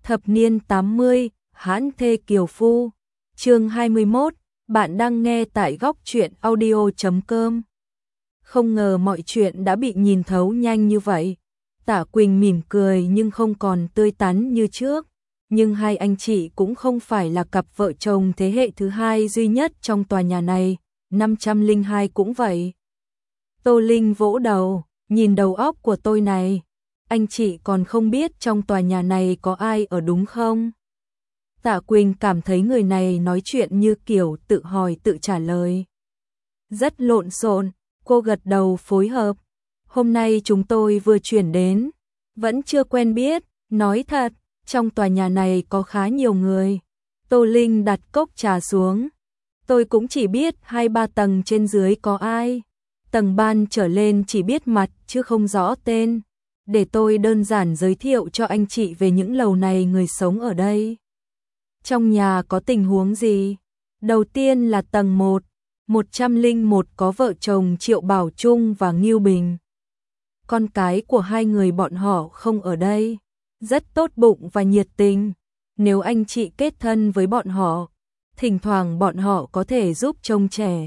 Thập niên 80, hãn thê kiều phu. Chương 21, bạn đang nghe tại góc truyện audio.com. Không ngờ mọi chuyện đã bị nhìn thấu nhanh như vậy. Tạ Quỳnh mỉm cười nhưng không còn tươi tắn như trước. Nhưng hai anh chị cũng không phải là cặp vợ chồng thế hệ thứ hai duy nhất trong tòa nhà này, 502 cũng vậy. Tô Linh vỗ đầu, nhìn đầu óc của tôi này. Anh chị còn không biết trong tòa nhà này có ai ở đúng không? Tạ Quỳnh cảm thấy người này nói chuyện như kiểu tự hỏi tự trả lời. Rất lộn xộn, cô gật đầu phối hợp. Hôm nay chúng tôi vừa chuyển đến, vẫn chưa quen biết, nói thật, trong tòa nhà này có khá nhiều người. Tô Linh đặt cốc trà xuống. Tôi cũng chỉ biết 2-3 tầng trên dưới có ai. Tầng ban trở lên chỉ biết mặt chứ không rõ tên. Để tôi đơn giản giới thiệu cho anh chị về những lầu này người sống ở đây. Trong nhà có tình huống gì? Đầu tiên là tầng 1, 101 có vợ chồng Triệu Bảo Trung và Ngưu Bình. Con cái của hai người bọn họ không ở đây, rất tốt bụng và nhiệt tình. Nếu anh chị kết thân với bọn họ, thỉnh thoảng bọn họ có thể giúp trông trẻ.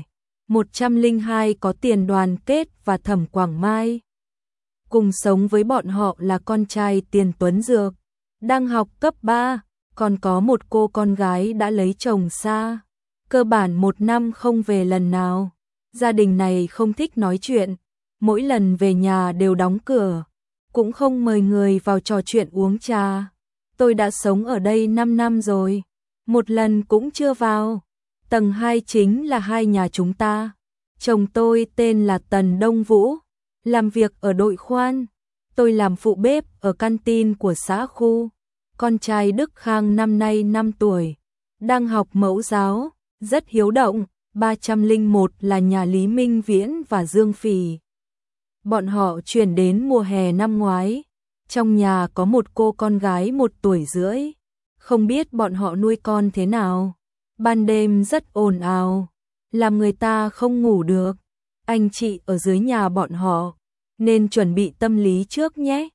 102 có Tiền Đoàn Kết và Thẩm Quảng Mai. Cùng sống với bọn họ là con trai Tiền Tuấn Dược, đang học cấp 3, còn có một cô con gái đã lấy chồng xa, cơ bản 1 năm không về lần nào. Gia đình này không thích nói chuyện, mỗi lần về nhà đều đóng cửa, cũng không mời người vào trò chuyện uống trà. Tôi đã sống ở đây 5 năm rồi, một lần cũng chưa vào. Tầng 2 chính là hai nhà chúng ta. Chồng tôi tên là Tần Đông Vũ, làm việc ở đội khoan. Tôi làm phụ bếp ở canteen của xã khu. Con trai Đức Khang năm nay 5 tuổi, đang học mẫu giáo, rất hiếu động. 301 là nhà Lý Minh Viễn và Dương Phỉ. Bọn họ chuyển đến mùa hè năm ngoái. Trong nhà có một cô con gái 1 tuổi rưỡi. Không biết bọn họ nuôi con thế nào. Ban đêm rất ồn ào, làm người ta không ngủ được. Anh chị ở dưới nhà bọn họ, nên chuẩn bị tâm lý trước nhé.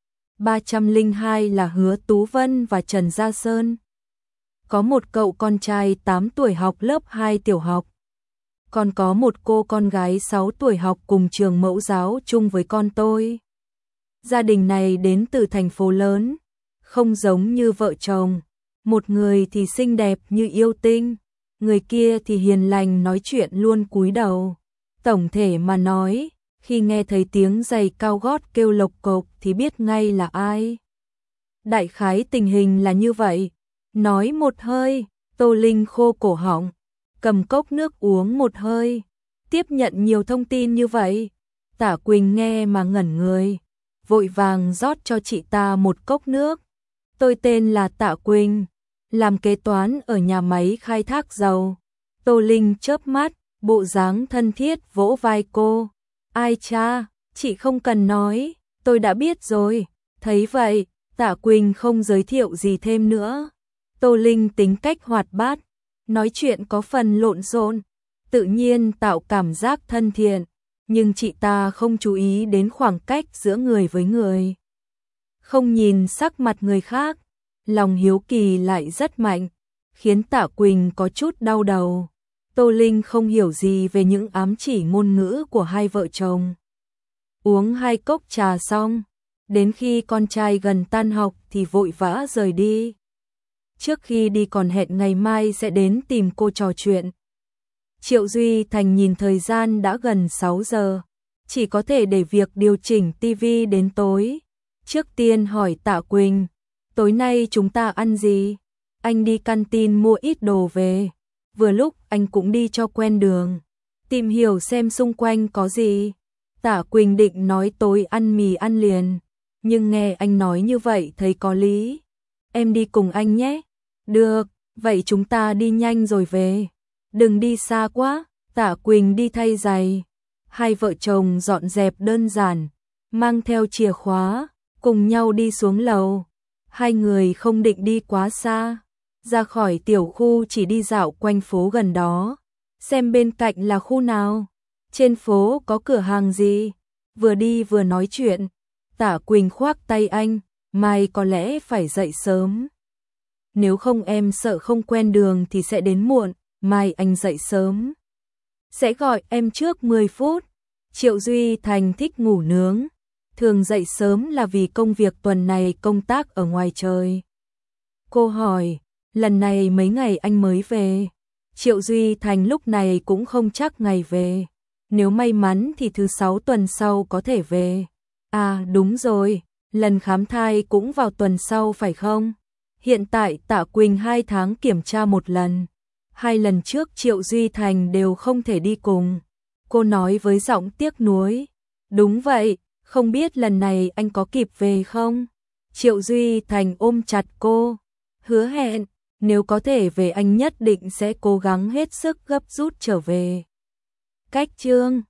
302 là Hứa Tú Vân và Trần Gia Sơn. Có một cậu con trai 8 tuổi học lớp 2 tiểu học. Còn có một cô con gái 6 tuổi học cùng trường mẫu giáo chung với con tôi. Gia đình này đến từ thành phố lớn, không giống như vợ chồng. Một người thì xinh đẹp như yêu tinh, người kia thì hiền lành nói chuyện luôn cúi đầu. Tổng thể mà nói, khi nghe thấy tiếng giày cao gót kêu lộc cộc thì biết ngay là ai. Đại khái tình hình là như vậy. Nói một hơi, Tô Linh khô cổ họng, cầm cốc nước uống một hơi. Tiếp nhận nhiều thông tin như vậy, Tạ Quỳnh nghe mà ngẩn người, vội vàng rót cho chị ta một cốc nước. Tôi tên là Tạ Quỳnh, làm kế toán ở nhà máy khai thác dầu. Tô Linh chớp mắt, bộ dáng thân thiết vỗ vai cô. Ai cha, chị không cần nói, tôi đã biết rồi. Thấy vậy, Tạ Quỳnh không giới thiệu gì thêm nữa. Tô Linh tính cách hoạt bát, nói chuyện có phần lộn xộn, tự nhiên tạo cảm giác thân thiện, nhưng chị ta không chú ý đến khoảng cách giữa người với người. Không nhìn sắc mặt người khác, lòng hiếu kỳ lại rất mạnh, khiến Tạ Quỳnh có chút đau đầu. Tô Linh không hiểu gì về những ám chỉ ngôn ngữ của hai vợ chồng. Uống 2 cốc trà xong, đến khi con trai gần tan học thì vội vã rời đi. Trước khi đi còn hẹn ngày mai sẽ đến tìm cô trò chuyện. Triệu Duy Thành nhìn thời gian đã gần 6 giờ, chỉ có thể để việc điều chỉnh tivi đến tối. Trước tiên hỏi Tạ Quỳnh, tối nay chúng ta ăn gì? Anh đi canteen mua ít đồ về. Vừa lúc anh cũng đi cho quen đường, tìm hiểu xem xung quanh có gì. Tạ Quỳnh định nói tối ăn mì ăn liền, nhưng nghe anh nói như vậy thấy có lý. Em đi cùng anh nhé. Được, vậy chúng ta đi nhanh rồi về. Đừng đi xa quá. Tạ Quỳnh đi thay giày. Hai vợ chồng dọn dẹp đơn giản, mang theo chìa khóa, cùng nhau đi xuống lầu. Hai người không định đi quá xa. Ra khỏi tiểu khu chỉ đi dạo quanh phố gần đó, xem bên cạnh là khu nào, trên phố có cửa hàng gì. Vừa đi vừa nói chuyện, Tạ Quỳnh khoác tay anh, mai có lẽ phải dậy sớm. nếu không em sợ không quen đường thì sẽ đến muộn, mai anh dậy sớm. Sẽ gọi em trước 10 phút. Triệu Duy Thành thích ngủ nướng, thường dậy sớm là vì công việc tuần này công tác ở ngoài trời. Cô hỏi, lần này mấy ngày anh mới về? Triệu Duy Thành lúc này cũng không chắc ngày về. Nếu may mắn thì thứ 6 tuần sau có thể về. À đúng rồi, lần khám thai cũng vào tuần sau phải không? Hiện tại Tạ Quỳnh 2 tháng kiểm tra một lần. 2 lần trước Triệu Duy Thành đều không thể đi cùng. Cô nói với giọng tiếc nuối. Đúng vậy, không biết lần này anh có kịp về không? Triệu Duy Thành ôm chặt cô. Hứa hẹn, nếu có thể về anh nhất định sẽ cố gắng hết sức gấp rút trở về. Cách chương